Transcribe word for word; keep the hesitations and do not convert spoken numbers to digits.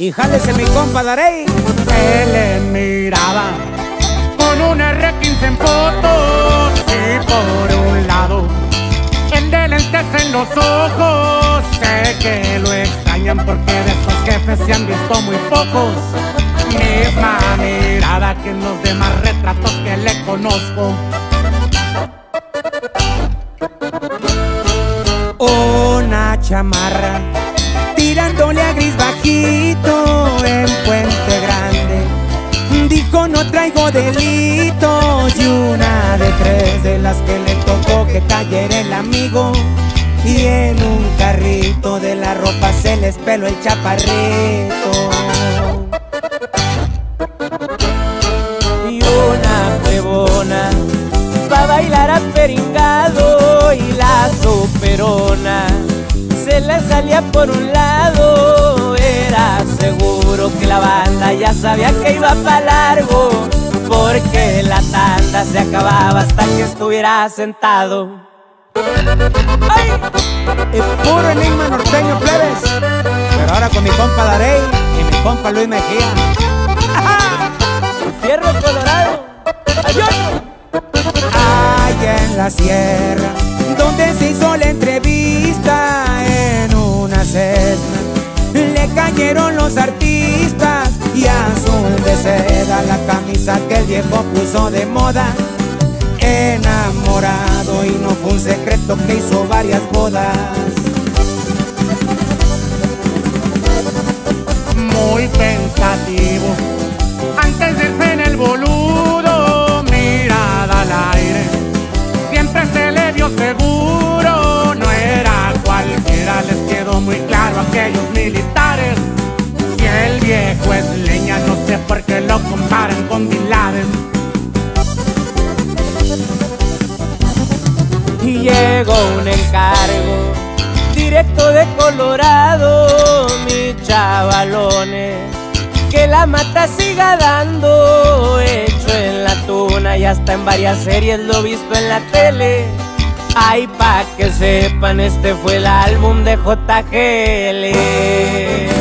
Y jálese mi compa Darey. Se le miraba con un erre quince en fotos, y por un lado el de lentes en los ojos. Sé que lo extrañan porque de esos jefes se han visto muy pocos. Misma mirada que en los demás retratos que le conozco. Una chamarra tirándole a gris bajito en Puente Grande. Dijo no traigo delitos, y una de tres de las que le tocó que cayera el amigo. Y en un carrito de la ropa se les peló el chaparrito. Y una huevona pa' bailar aperingado, y la superona se le salía por un lado. Era seguro que la banda ya sabía que iba pa' largo, porque la tanda se acababa hasta que estuviera sentado. ¡Ay! Es puro enigma norteño, plebes. Pero ahora con mi compa Darey y mi compa Luis Mejía. Fierro Colorado. ¡Hay otro! Allá en la sierra, donde se hizo la entrevista, en una Cessna le cayeron los artistas. Y azul de seda la camisa que el viejo puso de moda. Enamorado, y no fue un secreto que hizo varias bodas. Muy pensativo antes de irse en el boludo, mirada al aire, siempre se le vio seguro. No era cualquiera, les quedó muy claro a aquellos militares. Si el viejo es leña, no sé por qué lo comparan con Bin Laden. Y llegó un encargo directo de Colorado, mis chavalones, que la mata siga dando. Hecho en la tuna y hasta en varias series lo visto en la tele. Ay, pa' que sepan, este fue el álbum de J G L.